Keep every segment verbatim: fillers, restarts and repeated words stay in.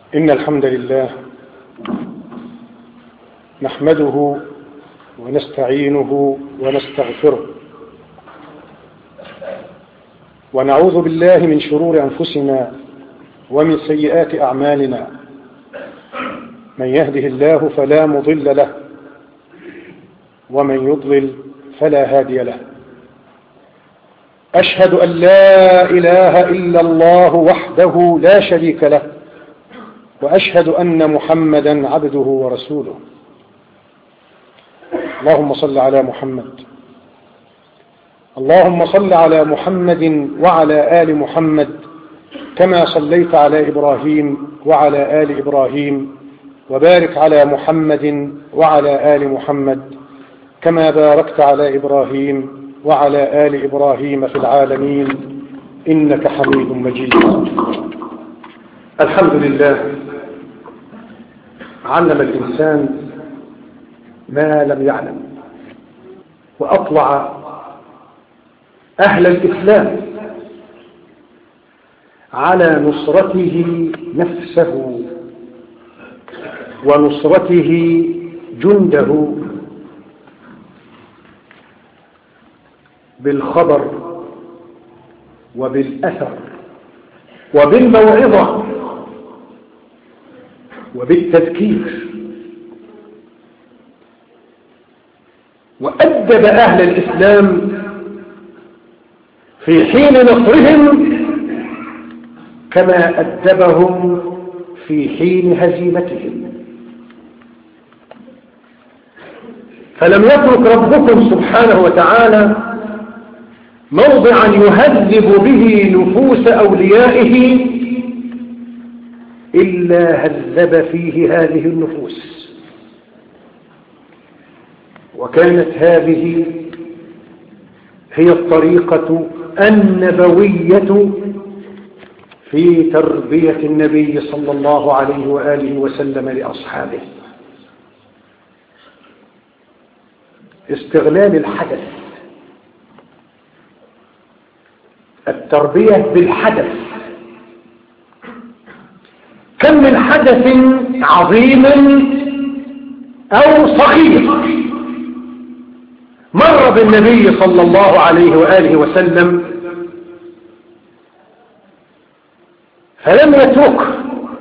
إن الحمد لله نحمده ونستعينه ونستغفره ونعوذ بالله من شرور أنفسنا ومن سيئات أعمالنا. من يهده الله فلا مضل له ومن يضلل فلا هادي له. أشهد أن لا إله إلا الله وحده لا شريك له، وأشهد أن محمدا عبده ورسوله. اللهم صل على محمد اللهم صل على محمد وعلى آل محمد كما صليت على إبراهيم وعلى آل إبراهيم، وبارك على محمد وعلى آل محمد كما باركت على إبراهيم وعلى آل إبراهيم في العالمين إنك حميد مجيد. الحمد لله علم الإنسان ما لم يعلم، وأطلع أهل الإسلام على نصرته نفسه ونصرته جنده بالخبر وبالأثر وبالموعظة وبالتذكير. وأدب أهل الإسلام في حين نصرهم كما أدبهم في حين هزيمتهم. فلم يترك ربكم سبحانه وتعالى موضعا يهذب به نفوس أوليائه إلا هذب فيه هذه النفوس. وكانت هذه هي الطريقة النبوية في تربية النبي صلى الله عليه وآله وسلم لأصحابه. استغلال الحدث، التربية بالحدث. كم من حدث عظيم أو صغير مر بالنبي صلى الله عليه وآله وسلم فلم يتركه،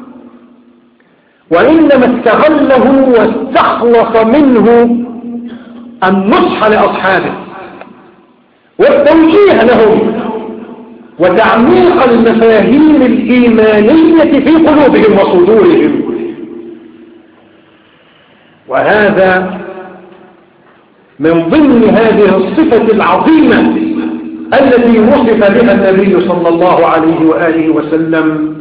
وإنما استغله واستخلص منه النصح لأصحابه والتوجيه لهم وتعميق المفاهيم الإيمانية في قلوبهم وصدورهم. وهذا من ضمن هذه الصفة العظيمة التي وصف بها النبي صلى الله عليه وآله وسلم: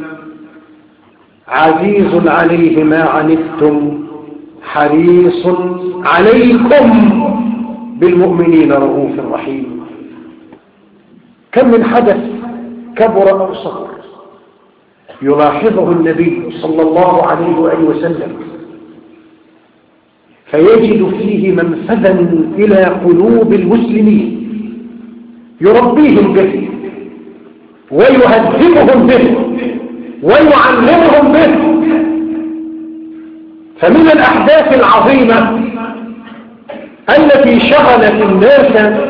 عزيز عليه ما عنتم حريص عليكم بالمؤمنين رؤوف رحيم. كم من حدث كبر أو صغر يلاحظه النبي صلى الله عليه وآله وسلم فيجد فيه منفذا إلى قلوب المسلمين يربيهم به ويهذبهم به ويعلمهم به. فمن الأحداث العظيمة التي شغلت الناس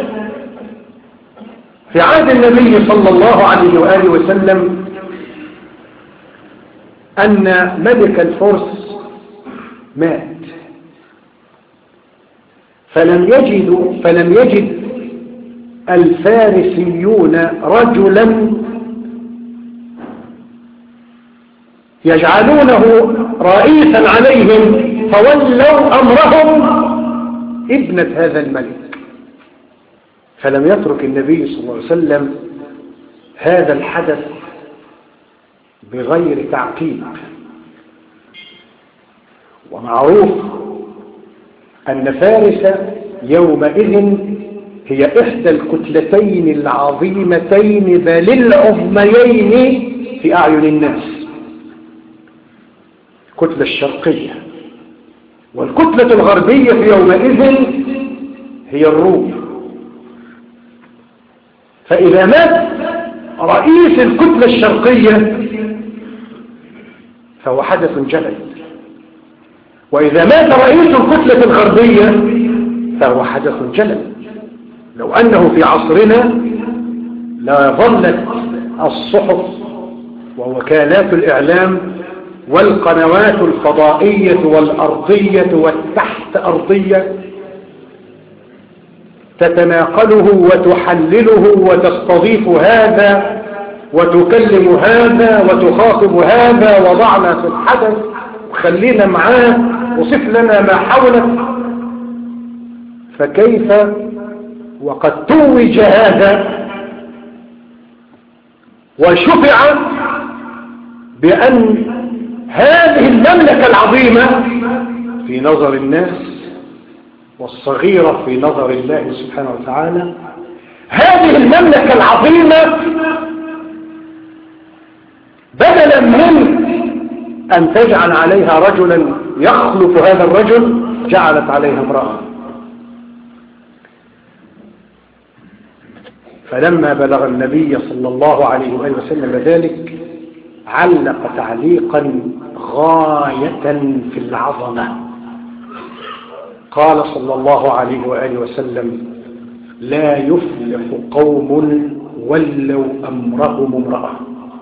في عهد النبي صلى الله عليه وآله وسلم أن ملك الفرس مات، فلم يجدوا فلم يجد الفارسيون رجلا يجعلونه رئيسا عليهم، فولوا أمرهم ابنة هذا الملك. فلم يترك النبي صلى الله عليه وسلم هذا الحدث بغير تعقيب. ومعروف أن فارس يومئذ هي إحدى الكتلتين العظيمتين بل العظميين في أعين الناس، الكتلة الشرقية. والكتلة الغربية في يومئذ هي الروم. فإذا مات رئيس الكتلة الشرقية فهو حدث جلل. وإذا مات رئيس الكتلة الغربية فهو حدث جلل. لو أنه في عصرنا لظلت الصحف ووكالات الإعلام والقنوات الفضائية والأرضية والتحت أرضية تتناقله وتحلله وتستضيف هذا وتكلم هذا وتخاطب هذا، وضعنا في الحدث وخلينا معاه وصف لنا ما حولك. فكيف وقد توج هذا وشفع بأن هذه المملكة العظيمة في نظر الناس والصغيرة في نظر الله سبحانه وتعالى، هذه المملكة العظيمة بدلا من أن تجعل عليها رجلا يخلف هذا الرجل جعلت عليها امرأة. فلما بلغ النبي صلى الله عليه وآله وسلم ذلك علق تعليقا غاية في العظمة. قال صلى الله عليه وآله وسلم: لا يفلح قوم ولوا أمرهم امرأة.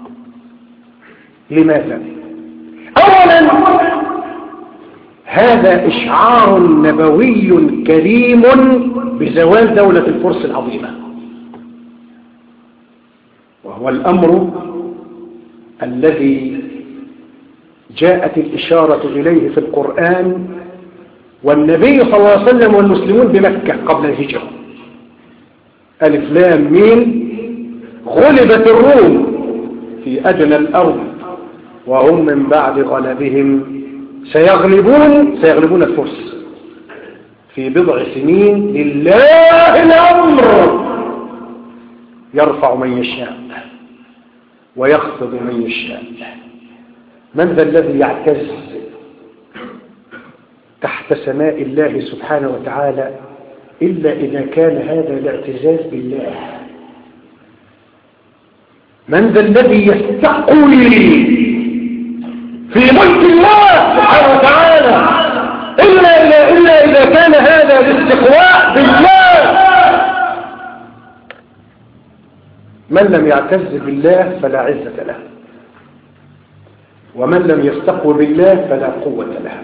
لماذا؟ أولا هذا إشعار نبوي كريم بزوال دولة الفرس العظيمة، وهو الأمر الذي جاءت الإشارة إليه في القرآن، والنبي صلى الله عليه وسلم والمسلمون بمكة قبل الهجرة. ألف لام ميم، غلبت الروم في أدنى الأرض وهم من بعد غلبهم سيغلبون سيغلبون الفرس في بضع سنين. لله الأمر، يرفع من يشاء ويخفض من يشاء. من ذا الذي يعتز تحت سماء الله سبحانه وتعالى إلا إذا كان هذا الاعتزاز بالله؟ من ذا الذي يستقوي في ملك الله سبحانه وتعالى إلا إلا إلا إذا كان هذا الاستقواء بالله؟ من لم يعتز بالله فلا عزة له، ومن لم يستقوي بالله فلا قوة له.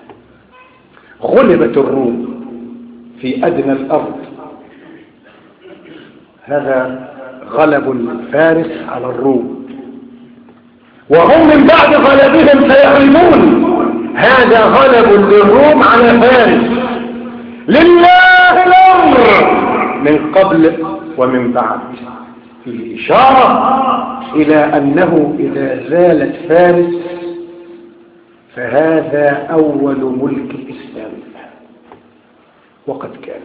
غلبت الروم في أدنى الأرض، هذا غلب الفارس على الروم، وهم من بعد غلبهم سيغلبون، هذا غلب للروم على فارس. لله الأمر من قبل ومن بعد، في إشارة إلى أنه إذا زالت فارس فهذا أول ملك الإسلام، وقد كان.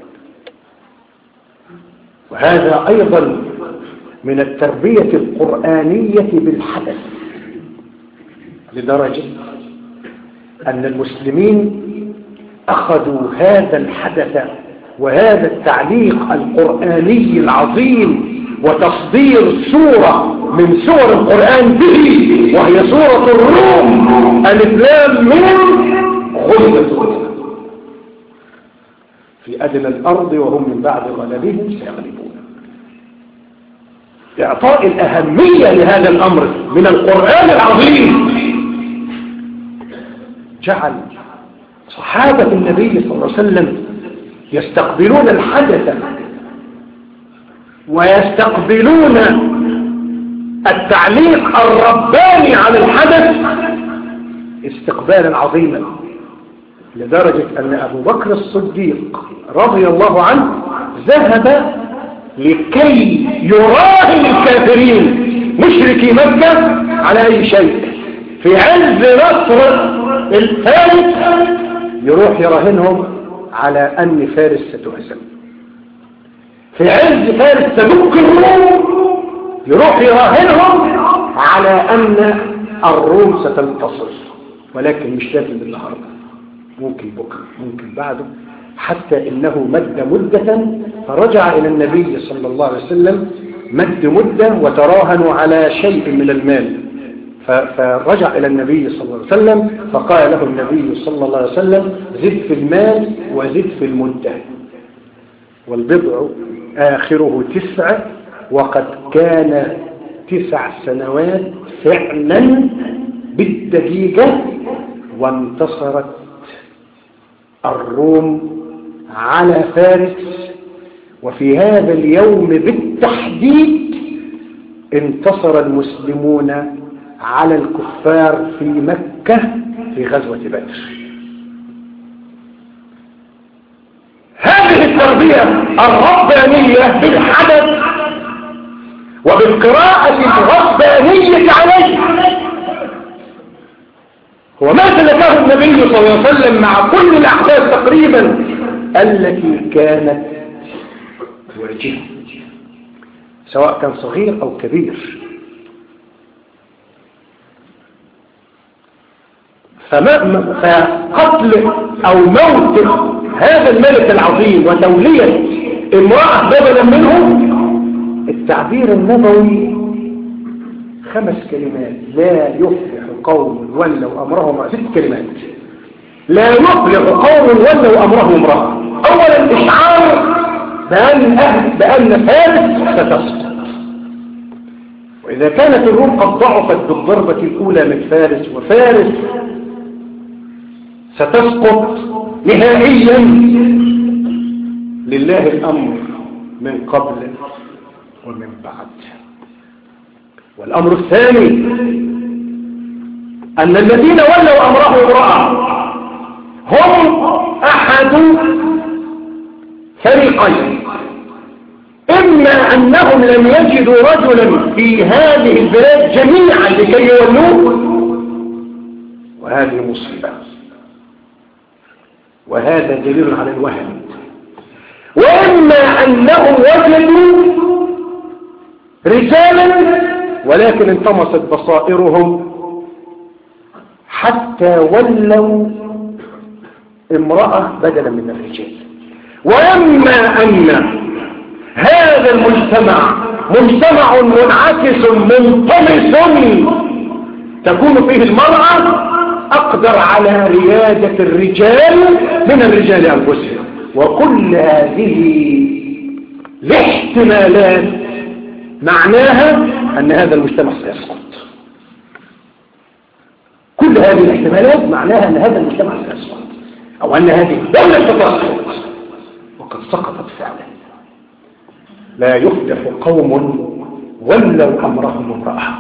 وهذا أيضا من التربية القرآنية بالحدث، لدرجة أن المسلمين أخذوا هذا الحدث وهذا التعليق القرآني العظيم وتصدير سورة من سور القرآن به، وهي سورة الروم. ألف لام ميم، غلبت في أدنى الأرض وهم من بعد غلبهم سيغلبون. إعطاء الأهمية لهذا الأمر من القرآن العظيم جعل صحابة النبي صلى الله عليه وسلم يستقبلون الحدث ويستقبلون التعليق الرباني على الحدث استقبالا عظيما، لدرجة أن أبو بكر الصديق رضي الله عنه ذهب لكي يراهن الكافرين مشركي مكة على أي شيء. في عز نصر الفارس يروح يراهنهم على أن فارس ستهزم. في عز فارس تدك الروم يروح يراهنهم على أن الروم ستنتصر، ولكن مش لازم النهارده، ممكن بكره، ممكن بعده، حتى إنه مد مدة فرجع إلى النبي صلى الله عليه وسلم مد مدة وتراهنوا على شيء من المال، فرجع إلى النبي صلى الله عليه وسلم فقال له النبي صلى الله عليه وسلم زد في المال وزد في المدة، والبضع آخره تسع، وقد كان تسع سنوات فعلا بالدقيقة، وانتصرت الروم على فارس، وفي هذا اليوم بالتحديد انتصر المسلمون على الكفار في مكة في غزوة بدر. هذه التربية الربانية بالحدث وبالقراءة الربانية عليه هو ما سلكه النبي صلى الله عليه وسلم مع كل الأحداث تقريبا التي كانت تواجهه، سواء كان صغير أو كبير. فقتل أو موت هذا الملك العظيم وتولية امرأة بدلا منه، التعبير النبوي خمس كلمات: لا يفلح قوم ولوا أمرهم، ست كلمات: لا يفلح قوم ولوا أمرهم امرأة. أولا إشعار بأن أهل بأن فارس ستسقط، وإذا كانت الروم قد ضعفت بالضربة الأولى من فارس وفارس ستسقط نهائيا، لله الأمر من قبل ومن بعد. والأمر الثاني أن الذين ولوا أمره امرأة هم أحد فريقين: إما أنهم لم يجدوا رجلا في هذه البلاد جميعا لكي يولوه، وهذه مصيبة، وهذا دليل على الوهن، وإما أنهم وجدوا رجالا ولكن انطمست بصائرهم حتى ولوا امرأة بدلا من الرجال، وإما أن هذا المجتمع مجتمع منعكس منطمس تكون فيه المرأة أقدر على ريادة الرجال من الرجال أنفسهم. وكل هذه الاحتمالات معناها أن هذا المجتمع سيسقط. كل هذه الاحتمالات معناها أن هذا المجتمع سيسقط، أو أن هذه الدولة ستسقط، وقد سقطت فعلا. لا يفلح قوم ولوا أمرهم امرأة.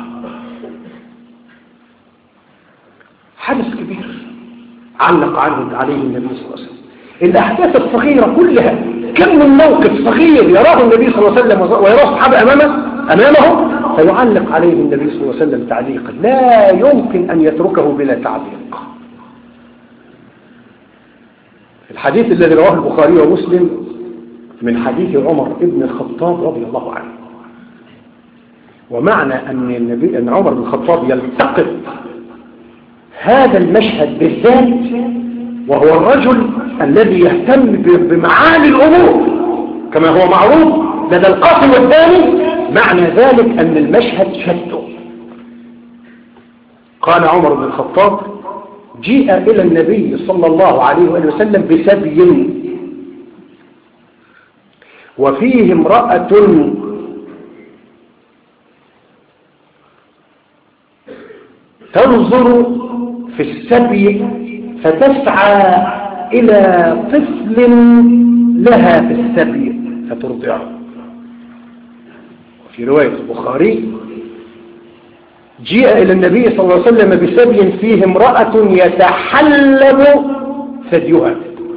حدث كبير علق عنه عليه النبي صلى الله عليه وسلم. الأحداث الصغيرة كلها، كم من موقف صغير يراه النبي صلى الله عليه وسلم ويراه الصحابة أمامه أمامه فيعلق عليه النبي صلى الله عليه وسلم تعليقا لا يمكن أن يتركه بلا تعليق. الحديث الذي رواه البخاري ومسلم من حديث عمر ابن الخطاب رضي الله عنه، ومعنى أن النبي أن عمر بن الخطاب يلتقط هذا المشهد بالذات، وهو الرجل الذي يهتم بمعاني الأمور كما هو معروف لدى القاسم والثاني، معنى ذلك أن المشهد شده. قال عمر بن الخطاب: جيء إلى النبي صلى الله عليه وآله وسلم بسبي وفيه امرأة تنظر في السبي فتسعى إلى طفل لها في السبي فترضعه. وفي رواية البخاري: جيء إلى النبي صلى الله عليه وسلم بسبي فيه امرأة يتحلب ثديها،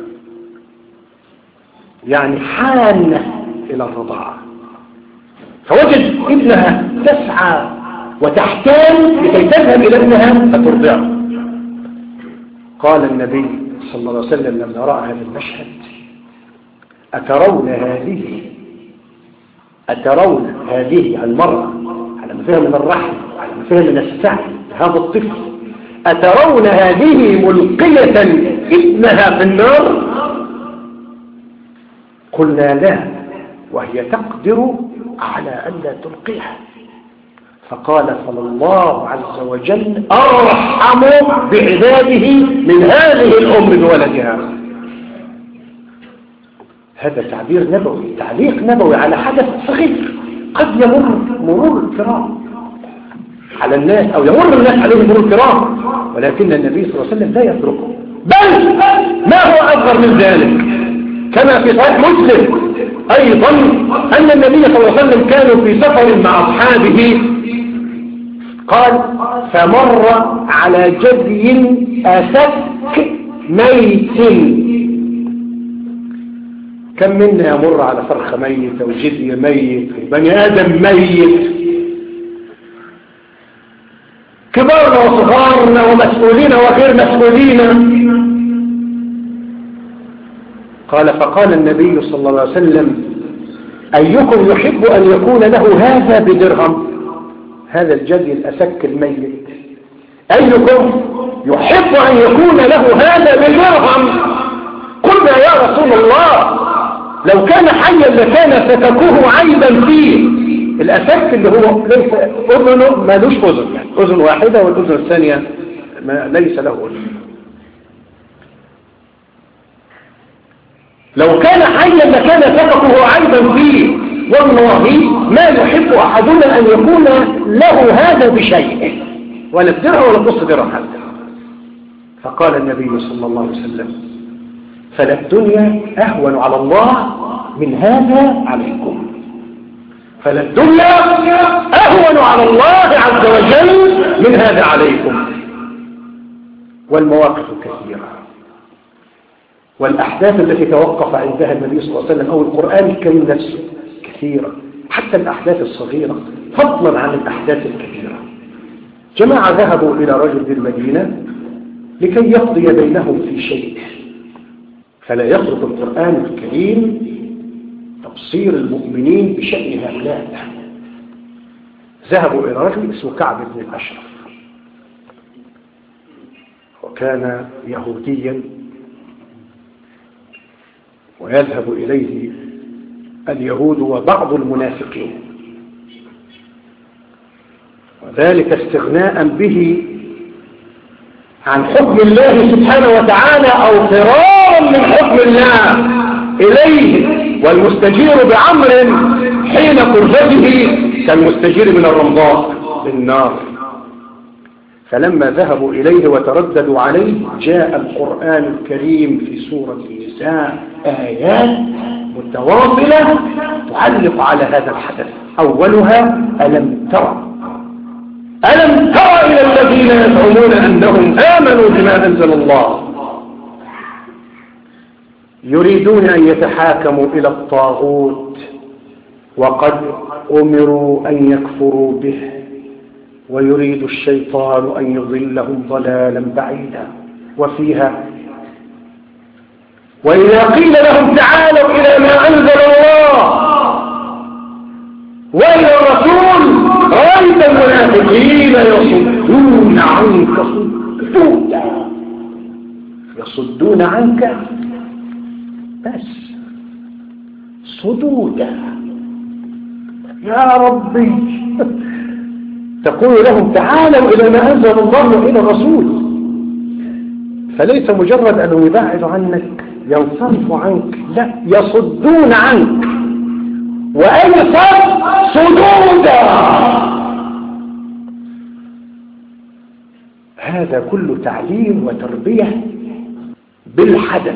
يعني حانة إلى الرضاعة، فوجد ابنها تسعى وتحتال لكي تذهب إلى ابنها فترضعه. قال النبي صلى الله عليه وسلم لما رأى هذا المشهد: أترون هذه أترون هذه المرأة على ما فيها من الرحم، على ما فيها من السعي هذا الطفل، أترون هذه ملقية ابنها في النار؟ قلنا لا، وهي تقدر على أن لا تلقيها. فقال صلى الله عز وجل أرحم بعباده من هذه الأم بولدها. هذا تعبير نبوي، تعليق نبوي على حدث صغير قد يمر مرور الكرام على الناس، أو يمر الناس عليهم مرور الكرام، ولكن النبي صلى الله عليه وسلم لا يتركه، بل ما هو أصغر من ذلك. كما في صحيح مسلم أيضا أن النبي صلى الله عليه وسلم كانوا في سفر مع أصحابه، قال فمر على جدي أسك ميت. كم منا يمر على فرخة ميت أو جدي ميت، بني آدم ميت، كبارنا وصغارنا ومسؤولين وغير مسؤولين. قال فقال النبي صلى الله عليه وسلم أيكم يحب أن يكون له هذا بدرهم، هذا الجدي الأسك الميت، أيكم يحب أن يكون له هذا بدرهم؟ قلنا يا رسول الله لو كان حيا لكان فتكوه عيبا فيه. الأسك اللي هو ليس أذنه ما لوش أذن، يعني أذن واحدة والأذن الثانية ما ليس له أذن. لو كان حيا لكان فتكوه عيبا فيه، والله ما يحب أحدنا أن يكون له هذا بشيء، ولا بدرهم ولا نص درهم حتى. فقال النبي صلى الله عليه وسلم فلا الدنيا أهون على الله من هذا عليكم، فلا الدنيا أهون على الله عز وجل من هذا عليكم. والمواقف كثيرة، والأحداث التي توقف عندها النبي صلى الله عليه وسلم أو القرآن الكريم نفسه كثيرة، حتى الأحداث الصغيرة فضلا عن الأحداث الكبيرة. جماعة ذهبوا إلى رجل في المدينة لكي يقضي بينهم في شيء، فلا يترك القرآن الكريم تبصير المؤمنين بشأن هؤلاء. ذهبوا إلى رجل اسمه كعب بن الأشرف، وكان يهوديا ويذهب إليه اليهود وبعض المنافقين، وذلك استغناء به عن حكم الله سبحانه وتعالى أو فرارا من حكم الله إليه. والمستجير بعمر حين قربته كالمستجير من الرمضاء بالنار. فلما ذهبوا إليه وترددوا عليه جاء القرآن الكريم في سورة النساء آيات متواصلة تعلق على هذا الحدث. أولها ألم ترى ألم ترى إلى الذين يزعمون أنهم آمنوا بما أنزل الله يريدون أن يتحاكموا إلى الطاغوت وقد أمروا أن يكفروا به ويريد الشيطان أن يضلهم ضلالا بعيدا. وفيها وإذا قيل لهم تعالوا إلى ما أنزل الله وإلى الرسول رأيت المنافقين يصدون عنك صدودا، يصدون عنك بس صدودا. يا ربي تقول لهم تعالوا إلى ما أنزل الله وإلى الرسول، فليس مجرد أنه يبعد عنك ينصرف عنك، لا يصدون عنك، وأي صد صدودا. هذا كله تعليم وتربية بالحدث،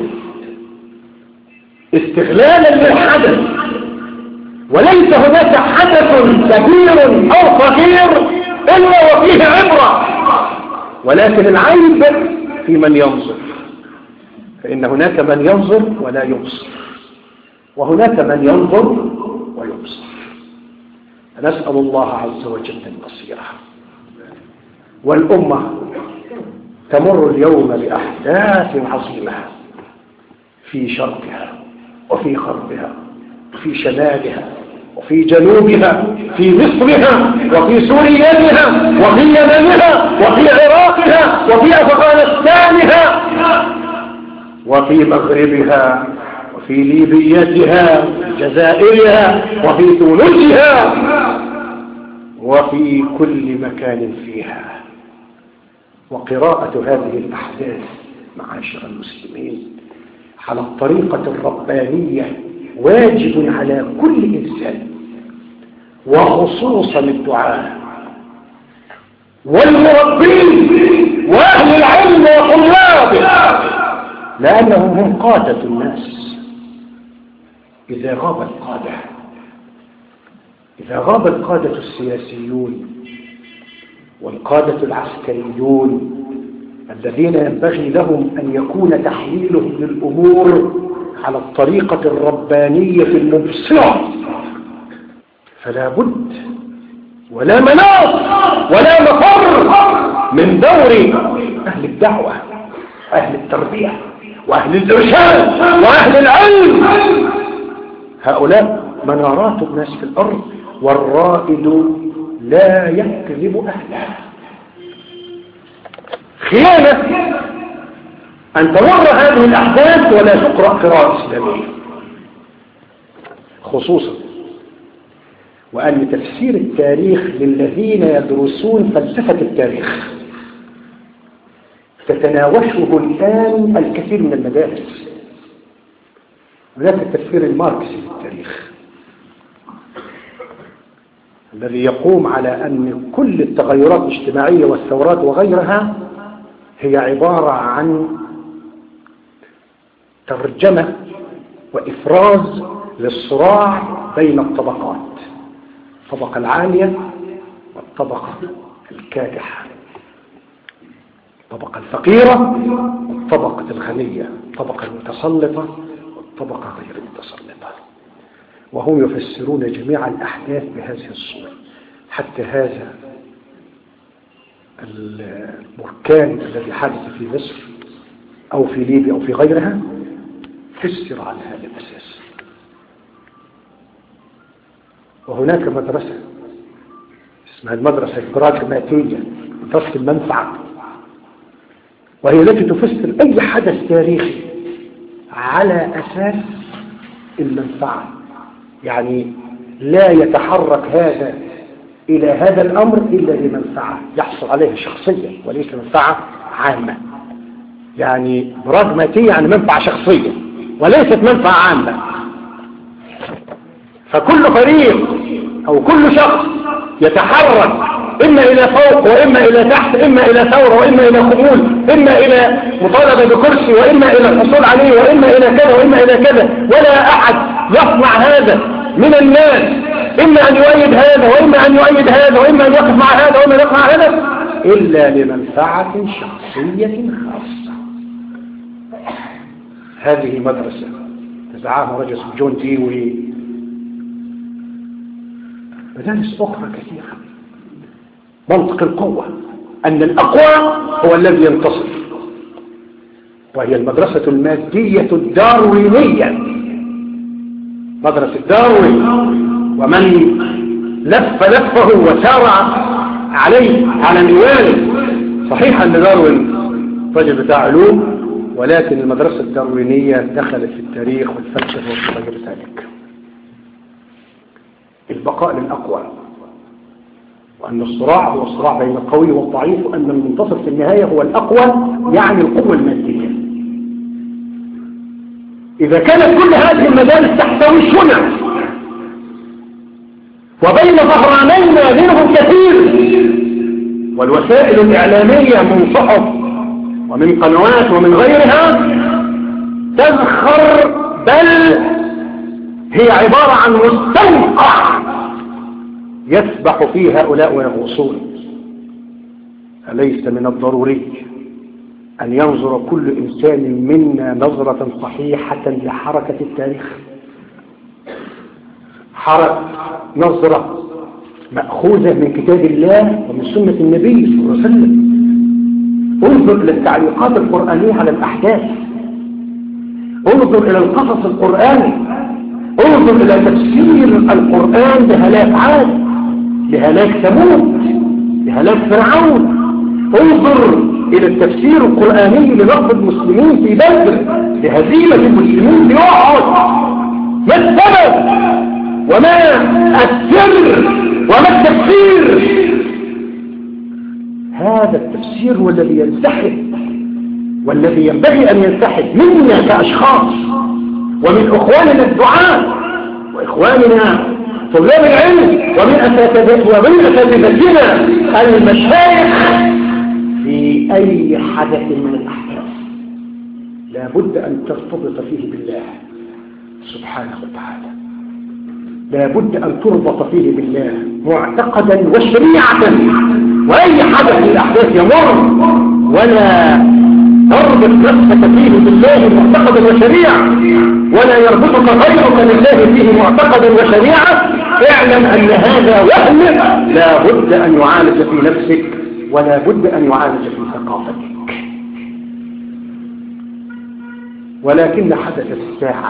استغلالا للحدث، وليس هناك حدث كبير أو صغير إلا وفيه عبرة، ولكن العيب في من ينظر، فإن هناك من ينظر ولا يبصر، وهناك من ينظر ويبصر. نسأل الله عز وجل البصيرة. والأمة تمر اليوم بأحداث عظيمة في شرقها وفي غربها وفي شمالها وفي جنوبها، في مصرها وفي سوريتها وفي يمنها وفي عراقها وفي أفغانستانها وفي مغربها وفي ليبيتها وفي جزائرها وفي تونسها وفي كل مكان فيها. وقراءة هذه الأحداث معاشر المسلمين على الطريقة الربانية واجب على كل إنسان، وخصوصا الدعاء والمربين وأهل العلم وطلابه، لأنهم هم قادة الناس. إذا غاب القادة إذا غاب القادة السياسيون والقادة العسكريون الذين ينبغي لهم أن يكون تحليلهم للأمور على الطريقة الربانية المبصرة، فلا بد ولا مناص ولا مفر من دور أهل الدعوة، أهل التربية، وأهل الإرشاد، وأهل العلم. هؤلاء منارات الناس في الأرض، والرائد لا يكذب أهله. خيانة أن تمر هذه الأحداث ولا تقرأ قراءة إسلامية، خصوصا وأن تفسير التاريخ للذين يدرسون فلسفة التاريخ تتناوشه الآن الكثير من المدارس. هناك التفسير الماركسي للتاريخ الذي يقوم على أن كل التغيرات الاجتماعية والثورات وغيرها هي عبارة عن ترجمة وإفراز للصراع بين الطبقات، الطبقة العالية والطبقة الكادحة، الطبقة الفقيرة والطبقة الغنية، الطبقة المتسلطة والطبقة غير المتسلطة. وهم يفسرون جميع الأحداث بهذه الصورة. حتى هذا البركان الذي حدث في مصر أو في ليبيا أو في غيرها فسر على هذا الأساس. وهناك مدرسة اسمها المدرسة البراغماتية، مدرسة المنفعة، وهي التي تفسر أي حدث تاريخي على أساس المنفعة. يعني لا يتحرك هذا إلى هذا الأمر إلا لمنفعة يحصل عليها شخصية وليس منفعة عامة. يعني براغماتية يعني منفعة شخصية وليست منفعة عامة. فكل فريق أو كل شخص يتحرك إما إلى فوق وإما إلى تحت، إما إلى ثورة وإما إلى خمول، إما إلى مطالبة بكرسي وإما إلى الحصول عليه وإما إلى كذا وإما إلى كذا، ولا أحد يصنع هذا من الناس إما أن يؤيد هذا وإما أن يؤيد هذا وإما أن يقف مع هذا وإما أن يقف مع هذا إلا لمنفعة شخصية خاصة. هذه مدرسة تدعاها رجل جون ديوي، مدارس أخرى كثيرة. منطق القوة، أن الأقوى هو الذي ينتصر، وهي المدرسة المادية الداروينية، مدرسة داروين. ومن لف لفه وسار عليه على نواله. صحيح أن داروين رجل بتاع علوم، ولكن المدرسة الداروينية دخلت في التاريخ والفلسفة وغير ذلك. البقاء للأقوى، وأن الصراع هو الصراع بين القوي والضعيف، وأن المنتصر في النهاية هو الأقوى، يعني القوة المادية. إذا كانت كل هذه المدارس تحتوي الشنع وبين ظهرانينا منهم كثير، والوسائل الإعلامية من صحف ومن قنوات ومن غيرها تزخر، بل هي عبارة عن مستنقع يسبح فيه هؤلاء ويغوصون. أليس من الضروري أن ينظر كل إنسان منا نظرة صحيحة لحركة التاريخ، حركة نظرة مأخوذة من كتاب الله ومن سنة النبي صلى الله عليه وسلم. انظر إلى التعليقات القرآنية على الأحداث، انظر إلى القصص القرآني، انظر إلى تفسير القرآن لهلاك عاد، لهلاك ثمود، لهلاك فرعون. انظر إلى التفسير القرآني لنقد المسلمين في بدر، لهزيمة المسلمين في أحد. ما السبب وما السر وما التفسير؟ هذا التفسير هو الذي ينسحب والذي ينبغي أن ينسحب منا كأشخاص ومن أخواننا الدعاء وإخواننا طلاب العلم ومن أساتذتنا ومن أساتذتنا المشايخ في أي حدث من الأحداث لا بد أن ترتبط فيه بالله سبحانه وتعالى، لا بد أن تربط فيه بالله معتقدا وشريعة. وأي حدث من الأحداث يمر ولا تربط نفسك فيه بالله معتقدا وشريعة ولا يربطك غيرك بالله فيه معتقدا وشريعة، اعلم أن هذا وهم لا بد أن يعالج في نفسك ولا بد أن يعالج في ثقافتك. ولكن حدث الساعة،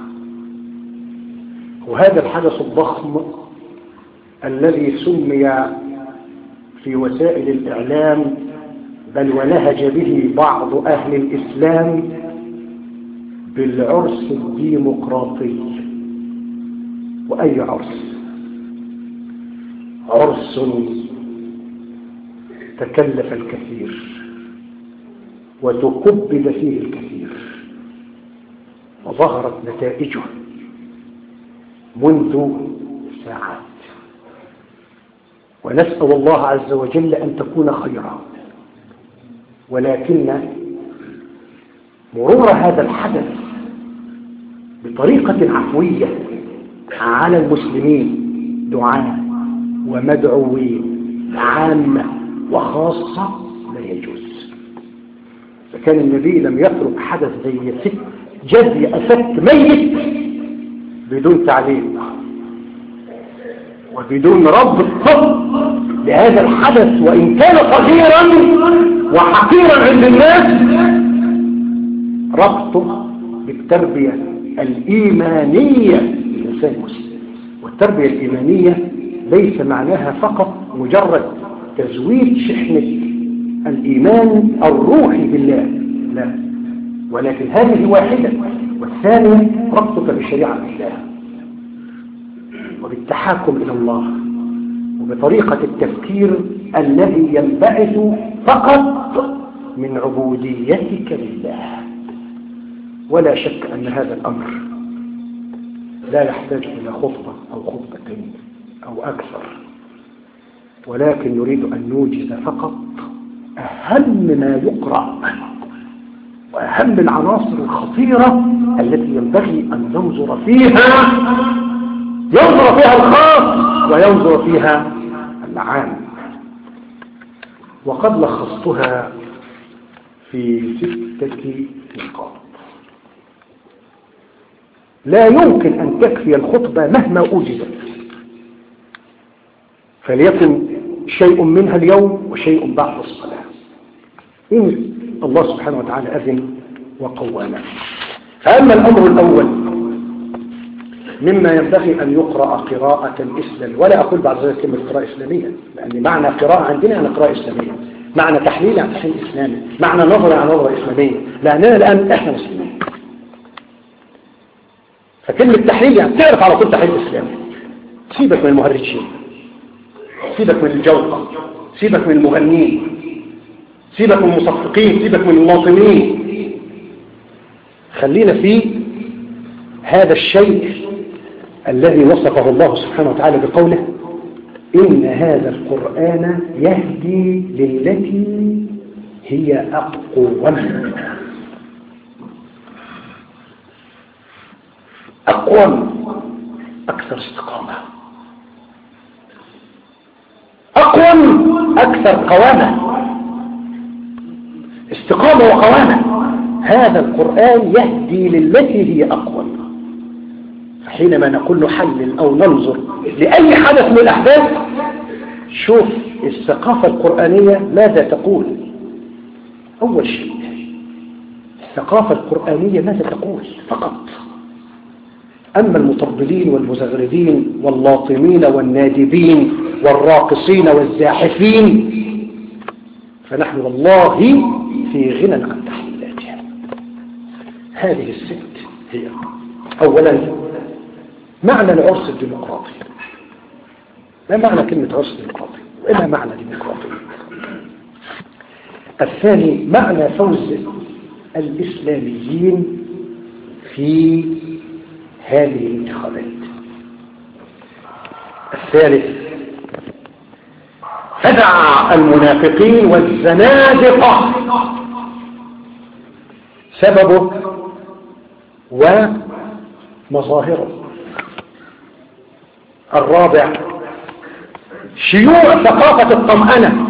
وهذا الحدث الضخم الذي سمي في وسائل الإعلام بل ولهج به بعض أهل الإسلام بالعرس الديمقراطي. وأي عرس؟ عرس تكلف الكثير وتكبد فيه الكثير وظهرت نتائجه منذ ساعات، ونسأل الله عز وجل أن تكون خيرا. ولكن مرور هذا الحدث بطريقة عفوية على المسلمين دعاة ومدعوين عامة وخاصة لا يجوز. فكان النبي لم يترك حدث زي ست جزي أسد ميت بدون تعليم وبدون ربط لهذا الحدث، وإن كان صغيرا وحقيرا عند الناس، ربطه بالتربية الإيمانية للإنسان المسلم. والتربية الإيمانية ليس معناها فقط مجرد تزويد شحنة الإيمان الروحي بالله، لا، ولكن هذه واحدة. والثانية ربطك بشريعة الله وبالتحاكم إلى الله وبطريقة التفكير الذي ينبعث فقط من عبوديتك لله. ولا شك أن هذا الأمر لا يحتاج إلى خطبة أو خطبتين أو أكثر، ولكن نريد أن نوجد فقط أهم ما يقرأ وأهم العناصر الخطيرة التي ينبغي أن ننظر فيها، ينظر فيها الخاص وينظر فيها العام. وقد لخصتها في ستة نقاط. لا يمكن أن تكفي الخطبة مهما أوجدت، فليكن شيء منها اليوم وشيء بعد الصلاة إن الله سبحانه وتعالى أذن وقوانا. فأما الأمر الأول مما ينبغي أن يقرأ قراءة إسلام، ولا أقول بعد ذلك كلمة قراءة إسلامية، لأن معنى قراءة عندنا أنا قراءة إسلامية، معنى تحليل عن تحليل إسلامي، معنى نظر عن نظرة إسلامية، لأننا الآن إحنا مسلمين. فكلمة تحليل يعني تعرف على طول تحليل إسلامي. سيبك من المهرجين، سيبك من الجوقة، سيبك من المغنين، سيبك من المصفقين، سيبك من المواطنين. خلينا في هذا الشيء الذي وصفه الله سبحانه وتعالى بقوله إن هذا القرآن يهدي للتي هي أقوم. أقوم أكثر استقامة، أقوم أكثر قوامة، استقامة وقوامة. هذا القرآن يهدي للتي هي أقوم. حينما نقول نحلل أو ننظر لأي حدث من الأحداث، شوف الثقافة القرآنية ماذا تقول. أول شيء الثقافة القرآنية ماذا تقول فقط. أما المطبلين والمزغردين واللاطمين والنادبين والراقصين والزاحفين فنحن والله في غنى عن تحليلاتها. هذه الست هي أولا معنى العرس الديمقراطي. ما معنى كلمة عرس ديمقراطي؟ وإيه معنى ديمقراطي؟ الثاني معنى فوز الإسلاميين في هذه الانتخابات. الثالث فدع المنافقين والزنادقة سببه ومظاهره. الرابع شيوع ثقافة الطمأنة،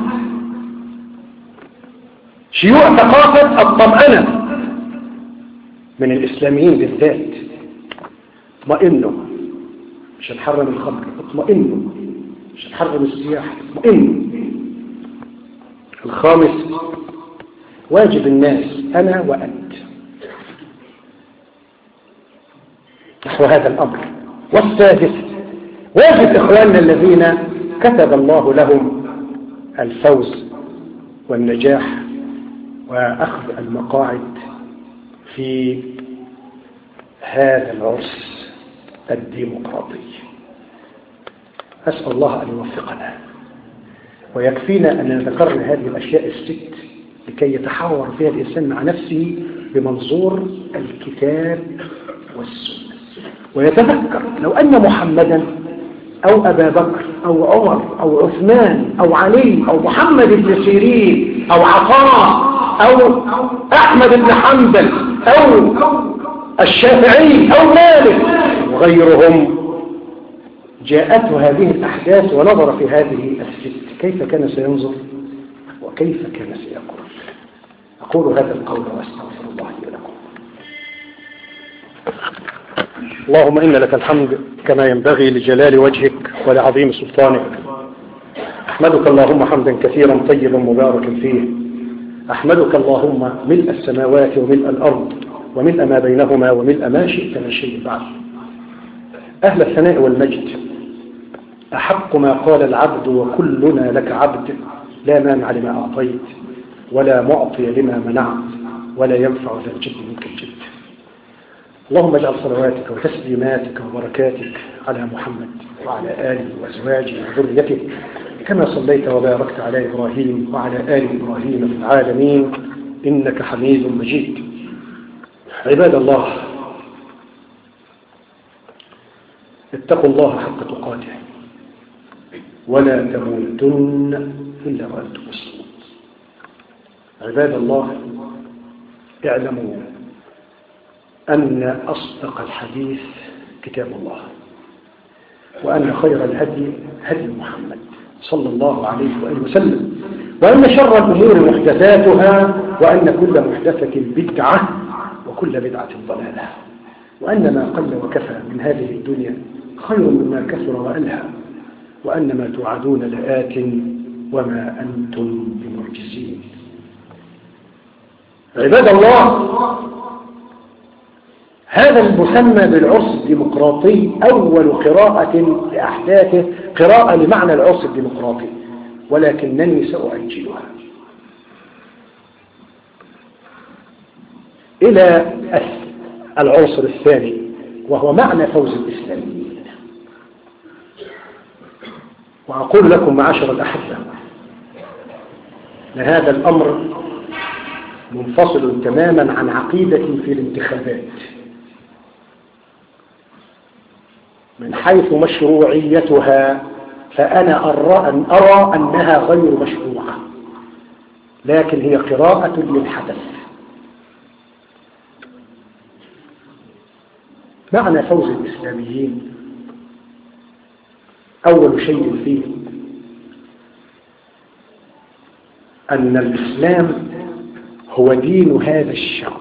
شيوع ثقافة الطمأنة من الإسلاميين بالذات. اطمئنوا مش هنحرم الخمر، اطمئنوا مش هنحرم السياحة، اطمئنوا. الخامس واجب الناس أنا وأنت نحو هذا الأمر. والسادس واجب إخواننا الذين كتب الله لهم الفوز والنجاح وأخذ المقاعد في هذا العرس الديمقراطي. أسأل الله أن يوفقنا، ويكفينا أن ذكرنا هذه الأشياء الست لكي يتحاور فيها الإنسان مع نفسه بمنظور الكتاب والسنة، ويتذكر لو أن محمدا أو أبا بكر أو عمر أو عثمان أو علي أو محمد بن سيرين أو عطاء أو أحمد بن حنبل أو الشافعي أو مالك وغيرهم جاءته هذه الأحداث ونظر في هذه الست، كيف كان سينظر وكيف كان سيقول. أقول هذا القول وأستغفر الله لي ولكم. اللهم إن لك الحمد كما ينبغي لجلال وجهك ولعظيم سلطانك. أحمدك اللهم حمدا كثيرا طيبا مباركا فيه. أحمدك اللهم ملء السماوات وملء الأرض وملء ما بينهما وملء ما شئت من شيء بعد. أهل الثناء والمجد، أحق ما قال العبد وكلنا لك عبد، لا مانع لما أعطيت ولا معطي لما منعت ولا ينفع ذا الجد منك الجد. اللهم اجعل صلواتك وتسليماتك وبركاتك على محمد وعلى آله وأزواجه وذريته كما صليت وباركت على إبراهيم وعلى آل إبراهيم في العالمين إنك حميد مجيد. عباد الله، اتقوا الله حق تقاته ولا تموتن إلا وأنتم مسلمون. عباد الله، اعلموا أن أصدق الحديث كتاب الله، وأن خير الهدي هدي محمد صلى الله عليه وآله وسلم، وأن شر الأمور محدثاتها، وأن كل محدثة بدعة وكل بدعة ضلالة، وأن ما قل وكفى من هذه الدنيا خير مما كثر وألهى، وأن ما توعدون لآت وما أنتم بمعجزين. عباد الله، هذا المسمى بالعرس الديمقراطي أول قراءة لأحداثه قراءة لمعنى العرس الديمقراطي، ولكنني سأعجلها إلى العنصر الثاني، وهو معنى فوز الإسلاميين. وأقول لكم معاشر الأحبة أن هذا الأمر منفصل تماما عن عقيدة في الانتخابات من حيث مشروعيتها، فأنا أرى, أن أرى أنها غير مشروعة، لكن هي قراءة للحدث. معنى فوز الإسلاميين أول شيء فيه أن الإسلام هو دين هذا الشعب،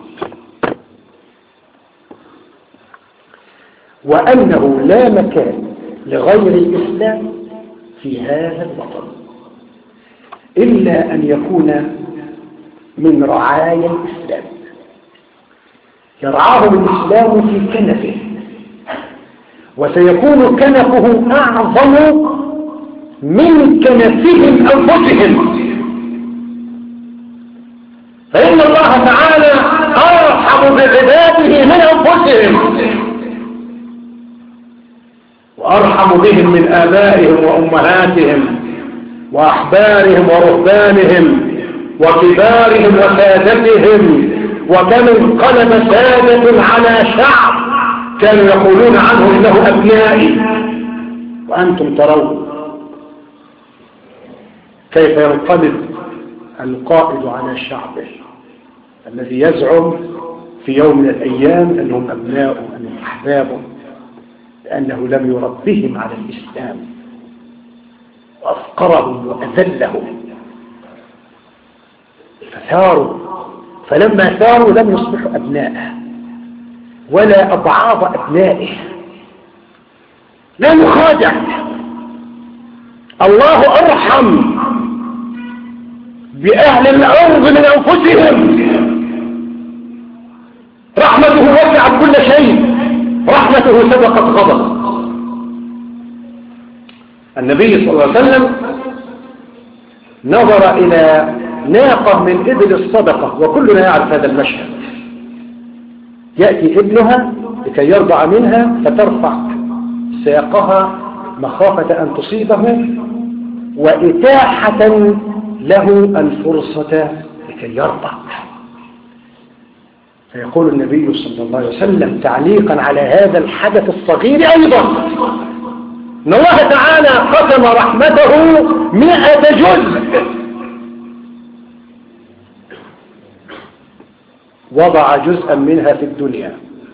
وأنه لا مكان لغير الإسلام في هذا الوطن إلا أن يكون من رعايا الإسلام، يرعاهم الإسلام في كنفه، وسيكون كنفه أعظم من كنفهم أنفسهم، فإن الله تعالى أرحم بعباده من أنفسهم، وأرحم بهم من آبائهم وأمهاتهم وأحبارهم ورهبانهم وكبارهم وسادتهم. وكم انقلب سادة على شعب كانوا يقولون عنه إنه أبنائي، وأنتم ترون كيف ينقلب القائد على شعبه الذي يزعم في يوم من الأيام أنهم أبناؤه أنهم أحبابه، لأنه لم يربهم على الإسلام وأفقرهم وأذلهم فثاروا. فلما ثاروا لم يصبحوا أبناءه ولا أضعاف أبنائه. لا نخادع، الله أرحم بأهل الأرض من أنفسهم. رحمته وسعت كل شيء، رحمته سبقت غضبه. النبي صلى الله عليه وسلم نظر إلى ناقة من إبل الصدقة، وكلنا يعرف هذا المشهد. يأتي ابنها لكي يرضع منها فترفع ساقها مخافة أن تصيبه وإتاحة له الفرصة لكي يرضع. فيقول النبي صلى الله عليه وسلم تعليقا على هذا الحدث الصغير أيضا إن الله تعالى قسم رحمته مئة جزء، وضع جزءا منها في الدنيا.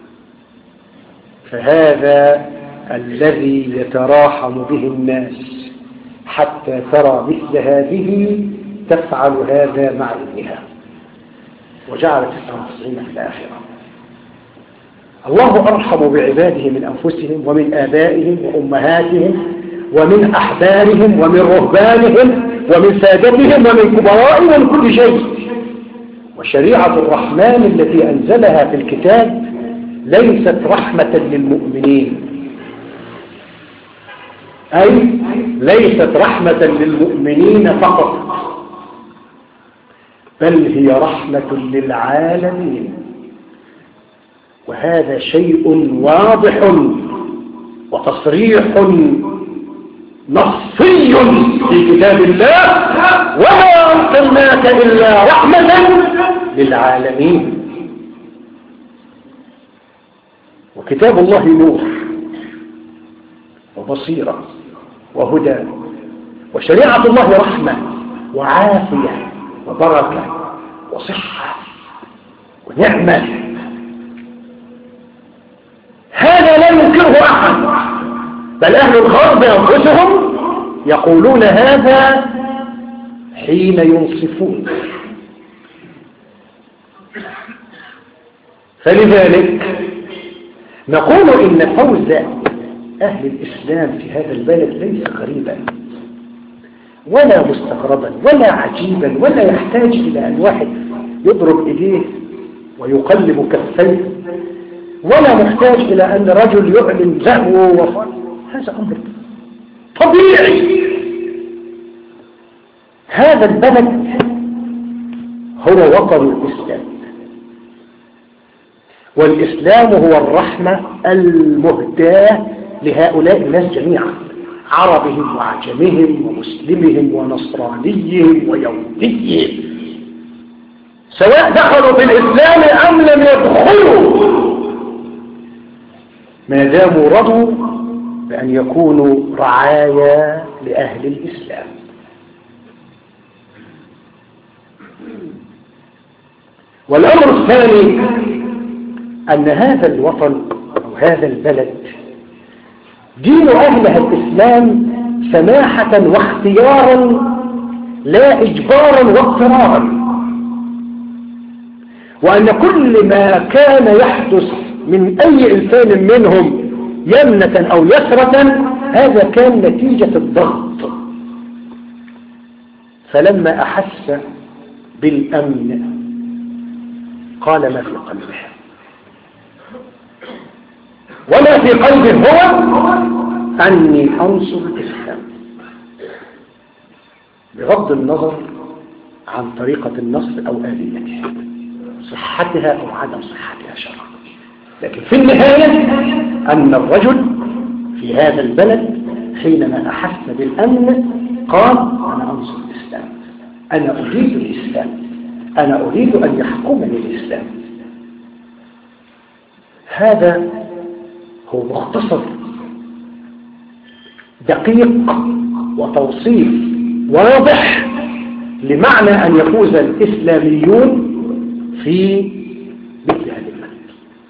فهذا الذي يتراحم به الناس حتى ترى مثل هذه تفعل هذا مع ابنها، وجعل تسعة وتسعين في الآخرة. الله أرحم بعباده من أنفسهم ومن آبائهم وأمهاتهم ومن أحبارهم ومن رهبانهم ومن سادتهم ومن كبرائهم ومن كل شيء. وشريعة الرحمن التي أنزلها في الكتاب ليست رحمة للمؤمنين، أي ليست رحمة للمؤمنين فقط، بل هي رحمة للعالمين. وهذا شيء واضح وتصريح نصي في كتاب الله: وما أرسلناك إلا رحمة للعالمين. وكتاب الله نور وبصيرة وهدى، وشريعة الله رحمة وعافية وبركة وصحة ونعمة. هذا لا ينكره أحد، بل أهل الغرب أنفسهم يقولون هذا حين ينصفون. فلذلك نقول إن فوز أهل الإسلام في هذا البلد ليس غريبا ولا مستغربا ولا عجيبا، ولا يحتاج إلى أن واحد يضرب إيديه ويقلب كفيه، ولا محتاج إلى أن رجل يعلن زهوه وفر. هذا أمر طبيعي. هذا البلد هو وطن الإسلام، والإسلام هو الرحمة المهداة لهؤلاء الناس جميعا، عربهم وعجمهم ومسلمهم ونصرانيهم ويهوديهم، سواء دخلوا في الإسلام أم لم يدخلوا، ما داموا رضوا بأن يكونوا رعايا لأهل الإسلام. والأمر الثاني أن هذا الوطن أو هذا البلد دين أهلها الإسلام سماحة واختيارا لا إجبارا واضطرارا، وأن كل ما كان يحدث من أي إنسان منهم يمنة أو يسرة هذا كان نتيجة الضغط. فلما أحس بالأمن قال ما في قلبه، وما في قلبه هو أني أنصر الإسلام، بغض النظر عن طريقة النصر أو آليته، صحتها أو عدم صحتها شرعا. لكن في النهاية أن الرجل في هذا البلد حينما أحس بالأمن قال أنا أنصر الإسلام، أنا أريد الإسلام، أنا أريد أن يحكمني الإسلام. هذا هو مختصر دقيق وتوصيف واضح لمعنى أن يفوز الإسلاميون في مثل هذه البلد.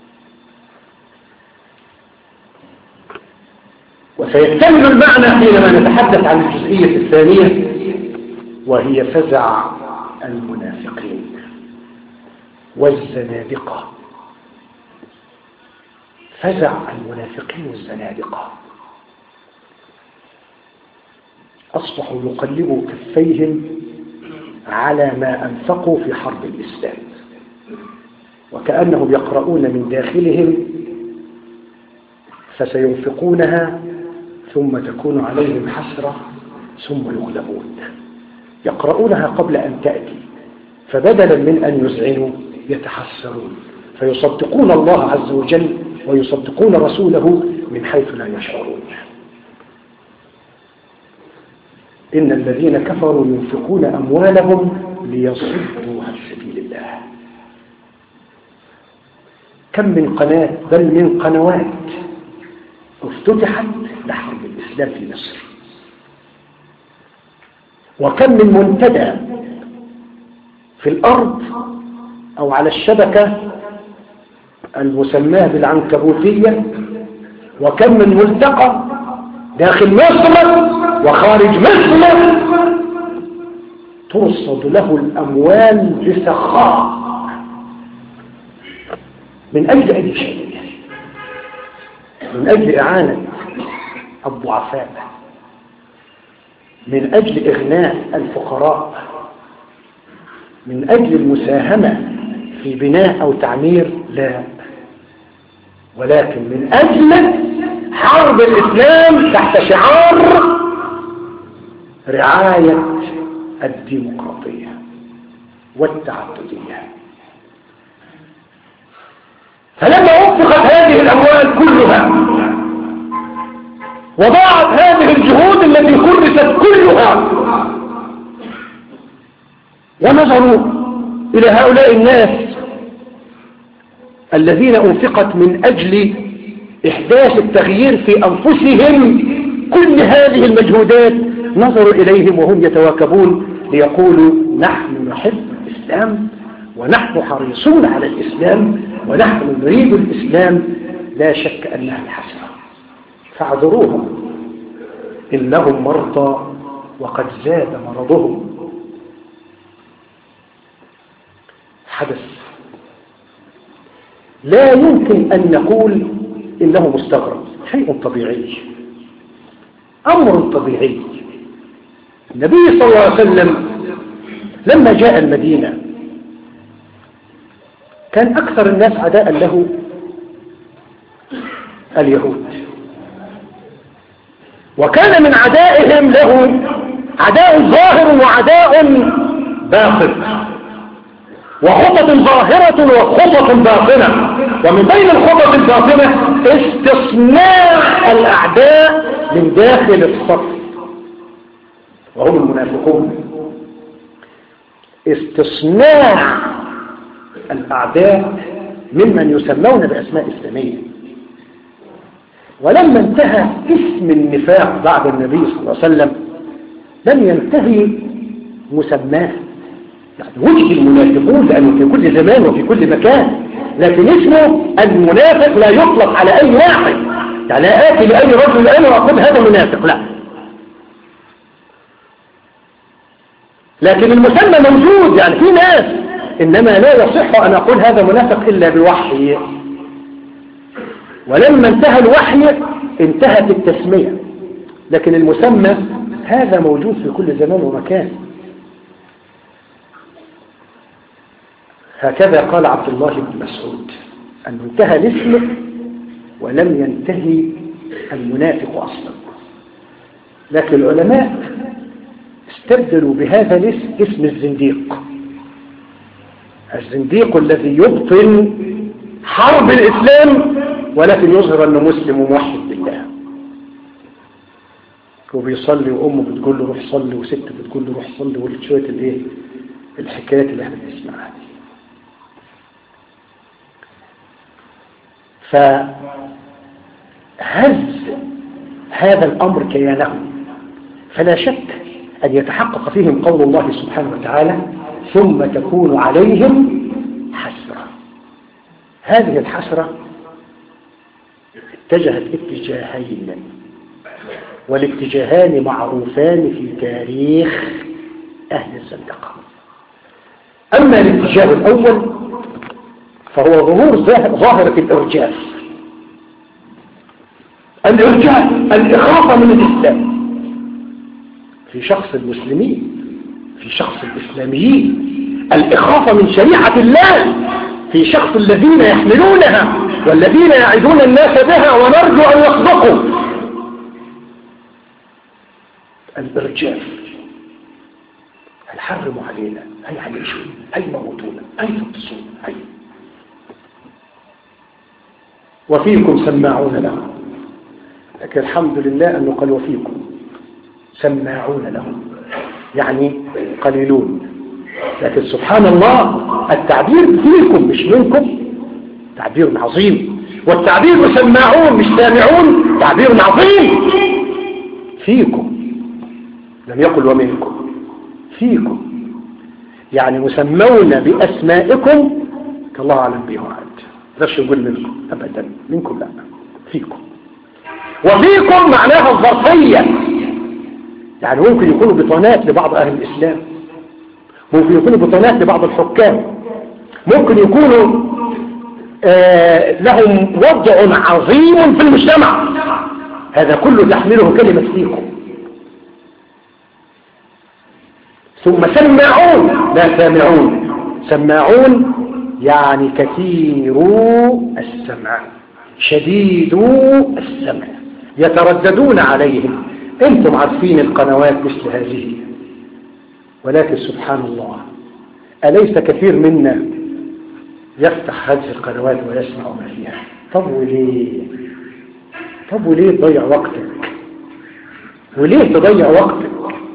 وسيكتمل المعنى حينما نتحدث عن الجزئية الثانية، وهي فزع المنافقين والزنادقة. فزع المنافقين والزنادقة أصبحوا يقلبوا كفيهم على ما أنفقوا في حرب الإسلام، وكأنهم يقرؤون من داخلهم فسينفقونها ثم تكون عليهم حسرة ثم يغلبون. يقرؤونها قبل أن تأتي، فبدلا من أن يزعنوا يتحسرون، فيصدقون الله عز وجل ويصدقون رسوله من حيث لا يشعرون. إن الذين كفروا ينفقون أموالهم ليصدوا عن سبيل الله. كم من قناة بل من قنوات افتتحت لحرب الإسلام في مصر، وكم من منتدى في الأرض أو على الشبكة المسماة بالعنكبوتية، وكم من ملتقى داخل مصر وخارج مصر ترصد له الأموال بسخاء من أجل أي شيء، من أجل إعانة الضعفاء، من أجل إغناء الفقراء، من أجل المساهمة في بناء أو تعمير، لا، ولكن من أجل حرب الإسلام تحت شعار رعاية الديمقراطية والتعددية. فلما أنفقت هذه الأموال كلها وضاعت هذه الجهود التي كرست كلها، ونظروا إلى هؤلاء الناس الذين أنفقت من أجل إحداث التغيير في أنفسهم كل هذه المجهودات، نظروا إليهم وهم يتواكبون ليقولوا نحن نحب الإسلام ونحن حريصون على الإسلام ونحن نريد الإسلام، لا شك أنها الحسنة، فاعذروهم إنهم مرضى وقد زاد مرضهم. حدث لا يمكن أن نقول إنه مستغرب، شيء طبيعي، أمر طبيعي. النبي صلى الله عليه وسلم لما جاء المدينة كان أكثر الناس عداء له اليهود، وكان من عدائهم له عداء ظاهر وعداء باطن، وخطط ظاهرة وخطط باطنة، ومن بين الخطط الباطنة استصناع الأعداء من داخل الصف وهم المنافقون، استصناع الأعداء ممن يسمون بأسماء إسلامية. ولما انتهى اسم النفاق بعد النبي صلى الله عليه وسلم لم ينتهي مسماه، يعني وجه المنافقون لأنه في كل زمان وفي كل مكان، لكن اسمه المنافق لا يطلق على أي واحد، يعني لا آتي لأي رجل الآن وأقول هذا منافق، لا، لكن المسمى موجود، يعني في ناس، إنما لا يصح أن أقول هذا منافق إلا بوحي. ولما انتهى الوحي انتهت التسمية، لكن المسمى هذا موجود في كل زمان ومكان. هكذا قال عبد الله بن مسعود أنه انتهى الاسم ولم ينتهي المنافق أصلا. لكن العلماء استبدلوا بهذا الاسم اسم الزنديق، الزنديق الذي يبطن حرب الإسلام ولكن يظهر أنه مسلم وموحد بالله. وبيصلي وأمه بتقول له روح صلي وست بتقول له روح صلي وشوية الايه الحكايات اللي احنا بنسمعها دي. فهز هذا الأمر كيانهم، فلا شك أن يتحقق فيهم قول الله سبحانه وتعالى ثم تكون عليهم حسرة. هذه الحسرة اتجهت اتجاهين، والاتجاهان معروفان في تاريخ أهل الزندقة. أما الاتجاه الأول فهو ظهور ظاهرة الإرجاف، الإرجاف الإخافة من الإسلام في شخص المسلمين، في شخص الإسلاميين، الإخافة من شريعة الله في شخص الذين يحملونها والذين يعدون الناس بها ونرجو أن يصدقوا. الإرجاف هيحرموا علينا، هيعيشوا، هيموتونا، هيفطسونا، هي وفيكم سماعون لهم. لكن الحمد لله أنه قال وفيكم سماعون لهم، يعني قليلون. لكن سبحان الله التعبير فيكم مش منكم تعبير عظيم، والتعبير سماعون مش سامعون تعبير عظيم. فيكم لم يقل ومنكم، فيكم يعني مسمون بأسمائكم كالله أعلم بهم عاد، ماذاش يقول منكم أبدا، منكم لا، فيكم. وفيكم معناها الظرفية، يعني ممكن يكونوا بطانات لبعض أهل الإسلام، ممكن يكونوا بطانات لبعض الحكام، ممكن يكونوا آه لهم وضع عظيم في المجتمع، هذا كله تحمله كلمة فيكم. ثم سماعون لا سامعون، سماعون يعني كثيرو السمع شديدو السمع، يترددون عليهم. انتم عارفين القنوات مثل هذه، ولكن سبحان الله أليس كثير منا يفتح هذه القنوات ويسمع ما فيها؟ طب وليه طب وليه تضيع وقتك؟ وليه تضيع وقتك؟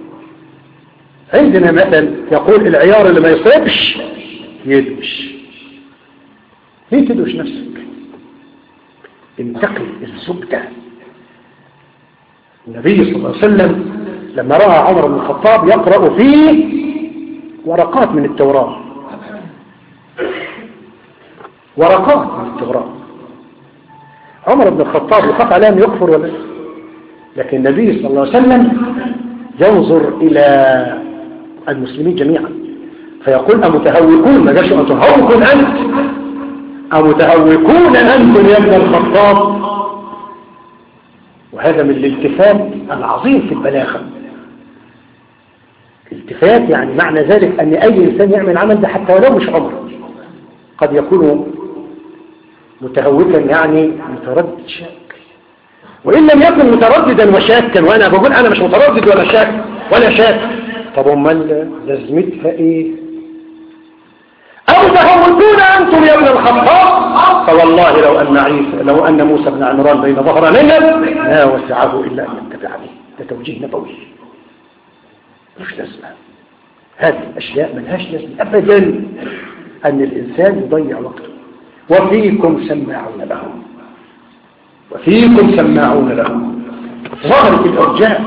عندنا مثل يقول العيار اللي ما يصيبش يدوش. ليه تدوش نفسك؟ انتقل الزبدة. النبي صلى الله عليه وسلم لما رأى عمر بن الخطاب يقرأ فيه ورقات من التوراة، ورقات من التوراة، عمر بن الخطاب يخاف عليه أن يكفر ولا؟ لكن النبي صلى الله عليه وسلم ينظر إلى المسلمين جميعا فيقول أمتهوكون، ما قالش أمتهوكون أنت، أمتهوكون أنتم يا ابن الخطاب. وهذا من الالتفات العظيم في البلاغة. الالتفات يعني معنى ذلك أن أي إنسان يعمل عمل ده حتى ولو مش عمر قد يكون متهوكا، يعني متردد شاك، وإن لم يكن مترددا وشاكا، وأنا بقول أنا مش متردد ولا شاك ولا شاك، طب أمال لازمتها إيه؟ أو تهوكون أنتم يا ابن الخطاب، فوالله لو أن عيسى لو أن موسى بن عمران بين ظهرانينا لا وسعه إلا أن يتبعني. ده توجيه نبوي مش لازمة. هذه الأشياء ملهاش لازمة أبدا أن الإنسان يضيع وقته. وفيكم سماعون لهم، وفيكم سماعون لهم. ظهرت الإرجاء